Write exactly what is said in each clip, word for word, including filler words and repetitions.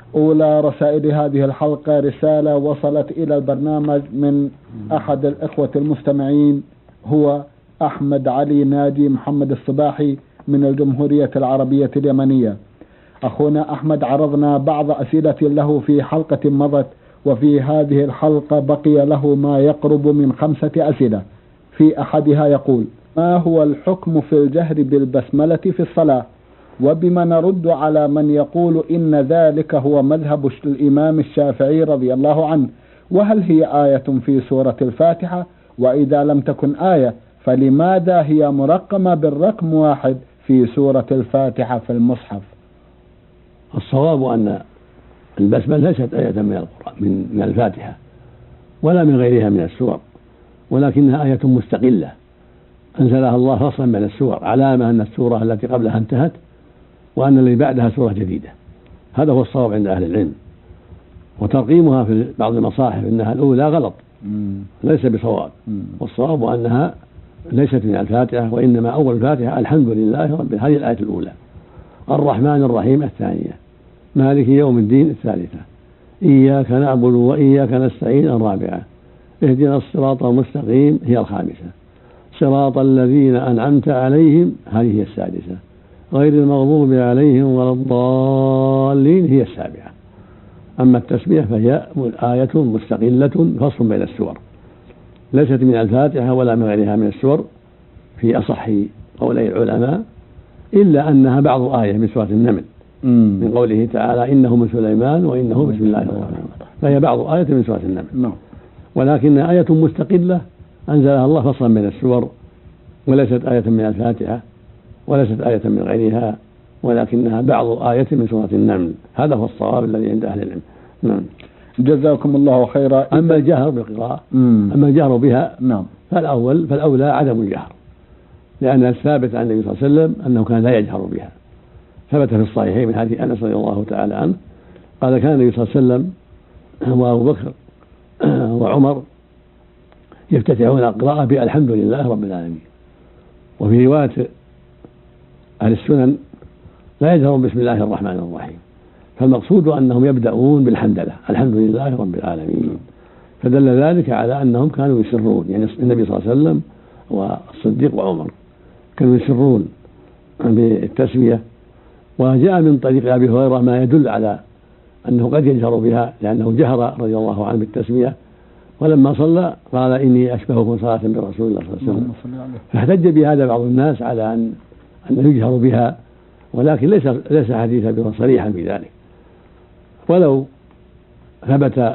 أولى رسائل هذه الحلقة رسالة وصلت إلى البرنامج من أحد الإخوة المستمعين، هو أحمد علي ناجي محمد الصباحي من الجمهورية العربية اليمنية. أخونا أحمد عرضنا بعض أسئلة له في حلقة مضت، وفي هذه الحلقة بقي له ما يقرب من خمسة أسئلة. في أحدها يقول: ما هو الحكم في الجهر بالبسملة في الصلاة؟ وبما نرد على من يقول إن ذلك هو مذهب الإمام الشافعي رضي الله عنه؟ وهل هي آية في سورة الفاتحة؟ وإذا لم تكن آية فلماذا هي مرقمة بالرقم واحد في سورة الفاتحة في المصحف؟ الصواب أن البسملة ليست آية من القرآن من الفاتحة ولا من غيرها من السور، ولكنها آية مستقلة أنزلها الله فصلا بين السور، علامة أن السورة التي قبلها انتهت وأن الذي بعدها سورة جديدة. هذا هو الصواب عند أهل العلم. وترقيمها في بعض المصاحف أنها الأولى غلط، ليس بصواب. والصواب أنها ليست من الفاتحة، وإنما أول الفاتحة الحمد لله رب، هذه الآية الأولى. الرحمن الرحيم الثانية، مالك يوم الدين الثالثة، إياك نعبد وإياك نستعين الرابعة، اهدنا الصراط المستقيم هي الخامسة، صراط الذين أنعمت عليهم هذه هي السادسة، غير المغضوب عليهم ولا الضالين هي السابعة. أما التسمية فهي آية مستقلة فصل بين السور، ليست من الفاتحة ولا من غيرها من السور في أصح قولي العلماء، إلا أنها بعض آية من سورة النمل من قوله تعالى إنه من سليمان وإنه بسم الله الرحمن الرحيم، فهي بعض آية من سورة النمل، ولكنها آية مستقلة أنزلها الله فصلا بين السور، وليست آية من الفاتحة وليست آية من غيرها، ولكنها بعض آية من سورة النمل. هذا هو الصواب الذي عند أهل العلم. نعم. جزاكم الله خيرا. أما الجهر بالقراءة، أما الجهر بها نعم فالأول فالأولى عدم الجهر، لأن الثابت عن النبي صلى الله عليه وسلم أنه كان لا يجهر بها. ثبت في الصحيحين من حديث أنس رضي الله تعالى عنه قال: كان النبي صلى الله عليه وسلم وأبو بكر وعمر يفتتحون القراءة بالحمد لله رب العالمين. وفي رواية أهل السنن لا يجهرون بسم الله الرحمن الرحيم، فالمقصود أنهم يبدأون بالحمدلله الحمد لله رب العالمين، فدل ذلك على أنهم كانوا يسرون، يعني النبي صلى الله عليه وسلم والصديق وعمر كانوا يسرون بالتسمية. وجاء من طريق أبي هريرة ما يدل على أنه قد يجهر بها، لأنه جهر رضي الله عنه بالتسمية، ولما صلى قال: إني أشبهكم صلاة برسول الله صلى الله عليه وسلم. فاحتج بهذا بعض الناس على أن أنه يجهر بها، ولكن ليس ليس حديثا صريحا في ذلك. ولو ثبت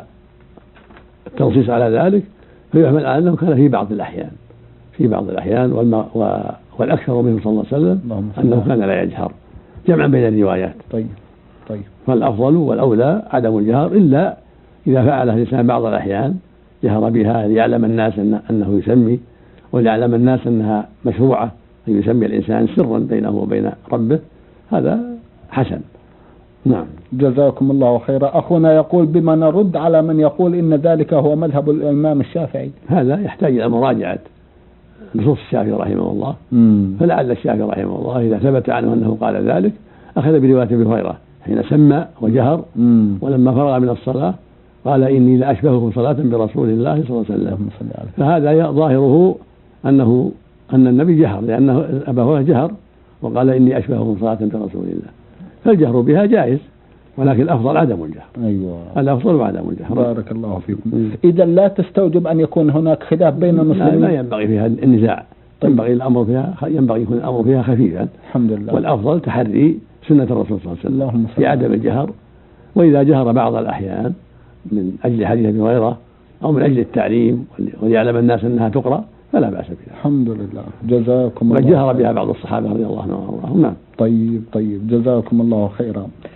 التنصيص على ذلك فيحمل على أنه كان في بعض الأحيان في بعض الأحيان والأكثر منه صلى الله عليه وسلم أنه كان لا يجهر، جمعا بين الروايات. طيب طيب فالأفضل والأولى عدم الجهر، إلا إذا فعله الإنسان بعض الأحيان جهر بها ليعلم الناس أنه يسمي، وليعلم الناس أنها مشروعة أن يسمي الإنسان سرا بينه وبين ربه، هذا حسن. نعم. جزاكم الله خيرا. أخونا يقول: بما نرد على من يقول إن ذلك هو مذهب الإمام الشافعي؟ هذا يحتاج إلى مراجعة نصوص الشافعي رحمه الله. مم. فلعل الشافعي رحمه الله إذا ثبت عنه أنه قال ذلك أخذ برواية أبي هريرة حين سمى وجهر، مم. ولما فرغ من الصلاة قال: إني لأشبهكم صلاة برسول الله صلى الله عليه وسلم. فهذا ظاهره أنه أن النبي جهر، لأنه أبا هريرة جهر وقال: إني أشبهكم صلاة برسول الله، فالجهر بها جائز، ولكن الأفضل عدم الجهر. أيوة. الأفضل عدم الجهر. بارك الله فيكم. إذا لا تستوجب أن يكون هناك خلاف بين المسلمين؟ لا, لا ينبغي فيها النزاع. طيب. ينبغي الأمر فيها ينبغي يكون الأمر فيها خفيفا. الحمد لله. والأفضل تحري سنة الرسول صلى الله عليه وسلم في عدم الجهر، وإذا جهر بعض الأحيان من أجل حديث أبي هريرة أو من أجل التعليم وليعلم الناس أنها تقرأ فلا بأس بها. الحمد لله. جزاكم الله. وجهر بها بعض الصحابة رضي الله عنهم. نعم. طيب طيب جزاكم الله خيرا.